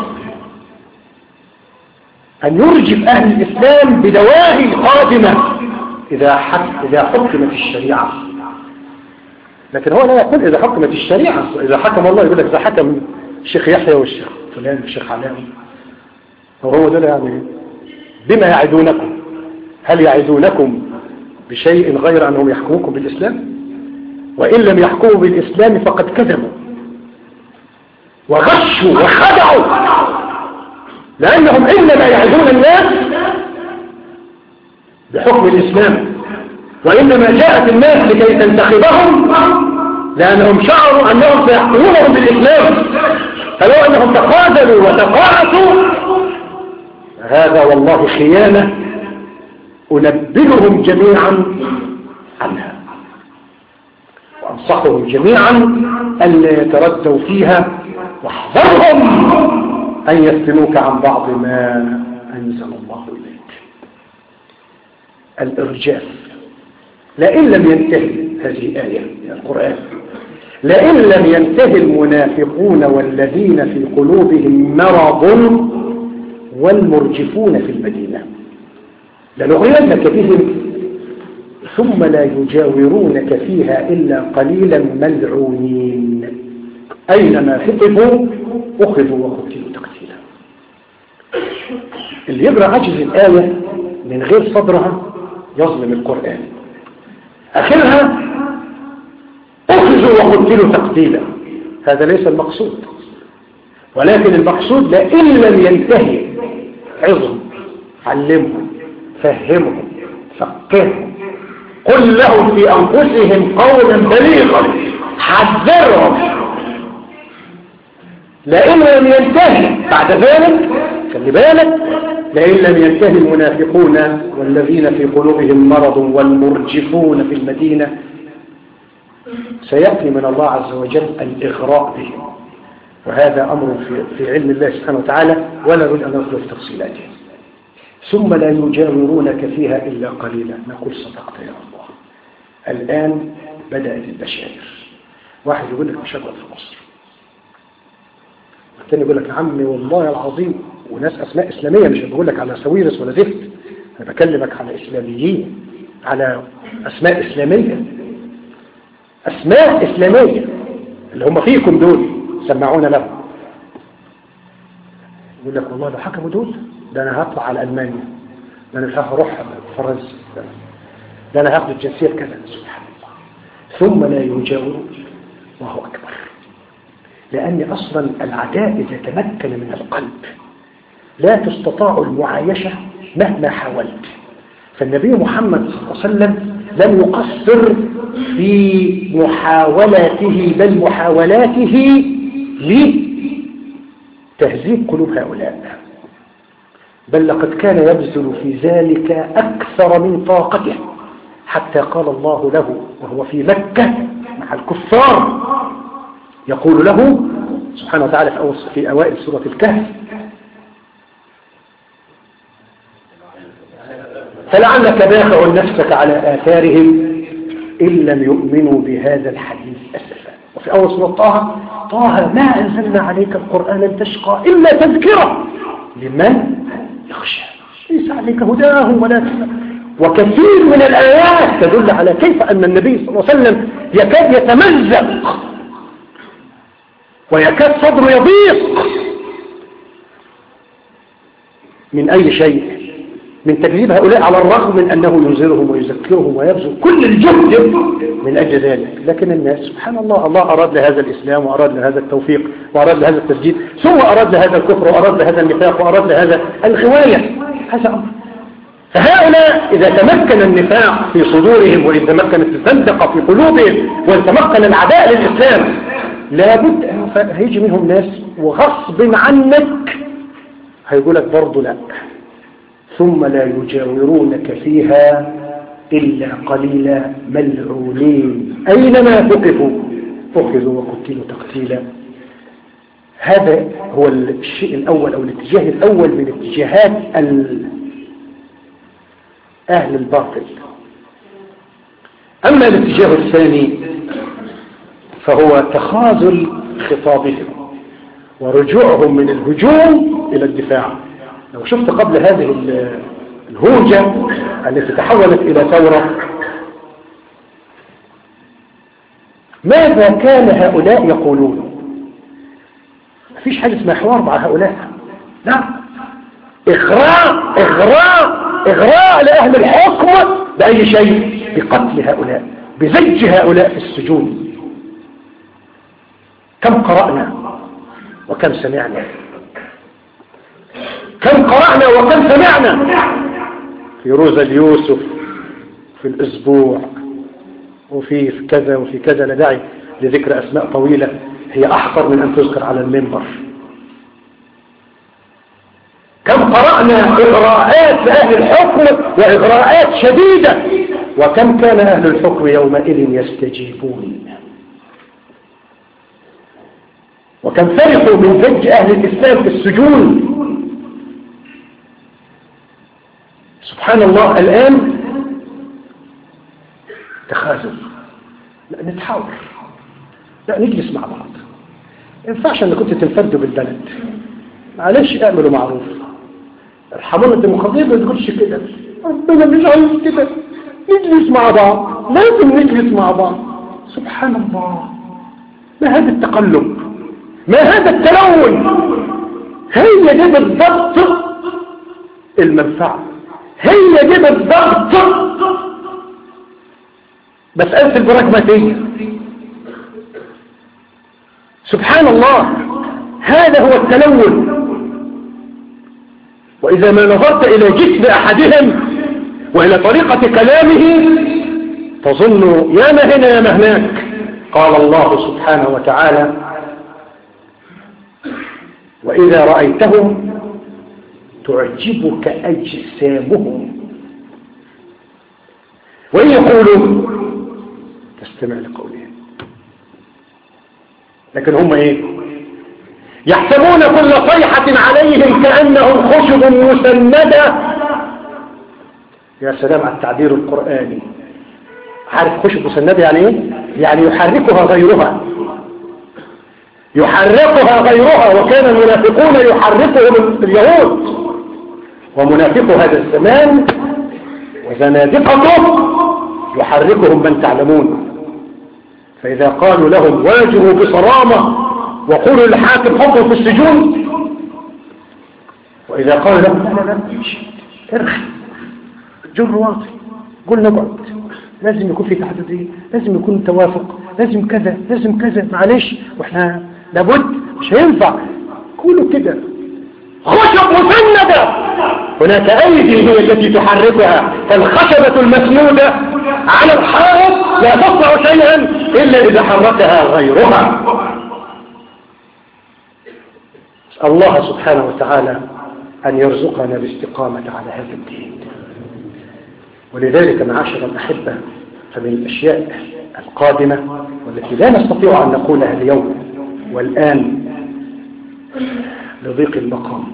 أن يرجف أهل الإسلام بدواهي قادمة إذا حكمت إذا حكمت الشريعة. لكن هو لا يقول إذا حكمت الشريعة، إذا حكم الله يقول لك إذا حكم الشيخ يحيى والشيخ فلان والشيخ علاوي، وهو ده يعني بما يعدونكم. هل يعدونكم بشيء غير أنهم يحكموكم بالإسلام؟ وإن لم يحكموا بالإسلام فقد كذبوا وغشوا وخدعوا، لأنهم إنما يعدون الناس بحكم الإسلام، وإنما جاءت الناس لكي تنتخبهم لأنهم شعروا أنهم سيحكمونهم بالإسلام. فلو أنهم تخاذلوا وتقاعسوا هذا والله خيانة أنبههم جميعا عنها، وأنصحهم جميعا أن يتردوا فيها، واحذرهم أن يفتنوك عن بعض ما أنزل الله إليك. الإرجاف. لئن لم ينتهي، هذه آية من القرآن، لئن لم ينتهي المنافقون والذين في قلوبهم مرض والمرجفون في المدينة لنغرينك بهم ثم لا يجاورونك فيها إلا قليلا ملعونين أينما ثقفوا أخذوا وقتلوا تقتيلا. اللي يقرأ عجز الآية من غير صدرها يظلم القرآن. آخرها أخذوا وقتلوا تقتيلا، هذا ليس المقصود، ولكن المقصود لئن لم ينتهي عظهم، علمهم، فهمهم، فقههم، قل لهم في أنفسهم قولا بليغا، حذرهم. لئن لم ينتهي بعد ذلك، خلي بالك، لئن لم ينتهي المنافقون والذين في قلوبهم مرض والمرجفون في المدينة سيأتي من الله عز وجل الإغراء بهم، وهذا أمر في, في علم الله سبحانه وتعالى ولا نريد أن ندخل في تفصيلاته. ثم لا يجاورونك فيها إلا قليلا. نقول صدقت يا الله. الآن بدأت البشائر. واحد يقول لك مش هقعد في مصر، والثاني يقول لك يا عمي والله العظيم، وناس أسماء إسلامية، مش بقول لك على سويرس ولا زفت، أنا بكلمك على إسلاميين، على أسماء إسلامية، أسماء إسلامية اللي هم فيكم دول سمعونا لهم. يقول لك والله لو حكموا دول ده أنا هطلع على ألمانيا، ده أنا مش هروح فرنسا، ده أنا هاخد الجنسية كذا. سبحان الله. ثم لا يجاورون، وهو أكبر، لأن أصلا العداء إذا تمكن من القلب لا تستطاع المعايشة مهما حاولت. فالنبي محمد صلى الله عليه وسلم لم يقصر في محاولاته بل محاولاته لتهذيب قلوب هؤلاء، بل لقد كان يبذل في ذلك أكثر من طاقته، حتى قال الله له وهو في مكة مع الكفار، يقول له سبحانه وتعالى في أوائل سورة الكهف: فلعلك باخع نفسك على آثارهم إن لم يؤمنوا بهذا الحديث أسفا. وفي أول سورة طه: طه ما أنزلنا عليك القرآن لتشقى إلا تذكرة لمن يخشى، ليس عليك هداهم ولا تسمع. وكثير من الآيات تدل على كيف أن النبي صلى الله عليه وسلم يكاد يتمزق ويكاد صدره يضيق من أي شيء، من تكذيب هؤلاء، على الرغم من أنه ينذرهم ويذكرهم ويبذل كل الجهد من أجل ذلك. لكن الناس سبحان الله، الله أراد لهذا الإسلام وأراد لهذا التوفيق وأراد لهذا التسديد، ثم أراد لهذا الكفر وأراد لهذا النفاق وأراد لهذا الغواية. هذا أمر. فهؤلاء إذا تمكن النفاق في صدورهم، وإذا تمكنت الزندقة في قلوبهم، وإذا تمكن العداء للإسلام، لابد أن هيجي منهم ناس وغصب عنك هيقولك برضو لا. ثم لا يجاورونك فيها إلا قليلا ملعونين أينما ثقفوا أخذوا وقتلوا تقتيلا. هذا هو الشيء الأول أو الاتجاه الأول من اتجاهات أهل الباطل. أما الاتجاه الثاني فهو تخاذل خطابهم ورجوعهم من الهجوم إلى الدفاع. لو شفت قبل هذه الهوجة التي تحولت إلى ثورة، ماذا كان هؤلاء يقولون؟ مفيش حاجة اسمها حوار مع هؤلاء، لا، إغراء إغراء إغراء لأهل الحكم بأي شيء، بقتل هؤلاء، بزج هؤلاء في السجون. كم قرأنا وكم سمعنا، كم قرأنا وكم سمعنا في روزا اليوسف، في الأسبوع، وفي كذا وفي كذا، لا داعي لذكر أسماء طويلة هي أحقر من أن تذكر على المنبر. كم قرأنا إغراءات لأهل الحكم وإغراءات شديدة، وكم كان أهل الحكم يومئذ يستجيبون. وكم فرحوا من زج أهل الإسلام في السجون. سبحان الله. الآن تخاذل، لا نتحاور، لا نجلس مع بعض. ما ينفعش أن كنت تنفردوا بالبلد، معلش اعملوا معروف، ارحمونا. الديمقراطية ما تقولش كده، ربنا مش عايز كده، نجلس مع بعض، لازم نجلس مع بعض. سبحان الله، ما هذا التقلب، ما هذا التلون. هي دي بالضبط المنفعة، هي دي بالضبط مسألة البراغماتية. سبحان الله، هذا هو التلون. وإذا ما نظرت إلى جسم أحدهم وإلى طريقة كلامه تظن يا ما هنا يا ما هناك. قال الله سبحانه وتعالى: وإذا رأيتهم تعجبك أجسامهم وإن يقولوا تستمع لقولهم. لكن هم إيه؟ يحسبون كل صيحة عليهم كأنهم خشب مسندة. يا سلام على التعبير القرآني. عارف خشب مسندة يعني إيه؟ يعني يحركها غيرها، يحركها غيرها. وكان المنافقون يحركهم اليهود، ومنافق هذا الزمان وزنادقته يحركهم من تعلمون. فإذا قالوا لهم واجهوا بصرامة وقولوا للحاكم حطوا في السجون، وإذا قالوا لهم لا لا لا ارخي جر واطي قل نقعد، لازم يكون في تحديد، لازم يكون توافق، لازم كذا لازم كذا، معلش واحنا لابد مش هينفع. قولوا كده خشب مسندة. هناك أيدي هي التي تحركها، فالخشبة المسنودة على الحائط لا تصنع شيئا إلا إذا حركها غيرها. أسأل الله سبحانه وتعالى أن يرزقنا الاستقامة على هذا الدين. ولذلك معاشر الأحبة، فمن الأشياء القادمة والتي لا نستطيع أن نقولها اليوم والآن لضيق المقام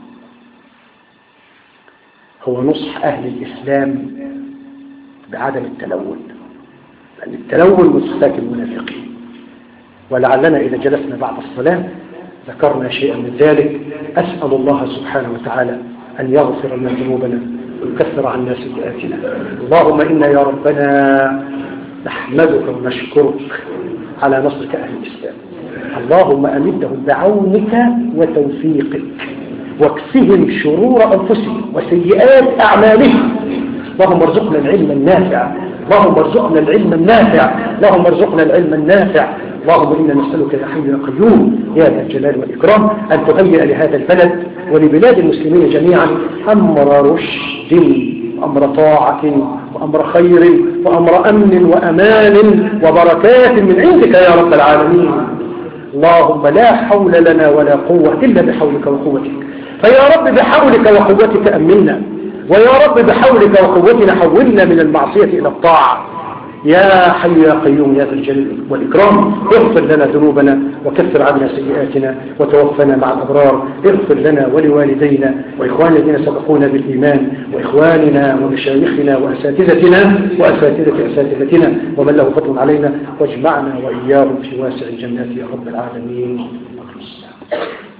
هو نصح أهل الإسلام بعدم التلون، لأن التلون مستاك المنافقين. ولعلنا إذا جلسنا بعد الصلاة ذكرنا شيئا من ذلك. أسأل الله سبحانه وتعالى أن يغفر لنا ذنوبنا ويكفر عنا سيئاتنا. اللهم إنا يا ربنا نحمدك ونشكرك على نصرك أهل الإسلام. اللهم أمدهم بعونك وتوفيقك، واكفهم شرور أنفسهم وسيئات أعمالهم. اللهم ارزقنا العلم النافع، اللهم ارزقنا العلم النافع، اللهم ارزقنا العلم النافع. اللهم إنا نسألك يا حي يا قيوم يا ذا الجلال والإكرام أن تهيئ لهذا البلد ولبلاد المسلمين جميعا أمر رشد وأمر طاعة وأمر خير وأمر أمن وأمان وبركات من عندك يا رب العالمين. اللهم لا حول لنا ولا قوة إلا بحولك وقوتك. فيا رب بحولك وقوتك أمنا، ويا رب بحولك وقوتنا حولنا من المعصية إلى الطاعة. يا حي يا قيوم يا ذا الجلال والإكرام اغفر لنا ذنوبنا وكفر عنا سيئاتنا وتوفنا مع الأبرار. اغفر لنا ولوالدينا وإخواننا الذين سبقونا بالإيمان، وإخواننا ومشايخنا وأساتذتنا وأساتذة أساتذتنا ومن له فضل علينا، واجمعنا وإياهم في واسع الجنات يا رب العالمين.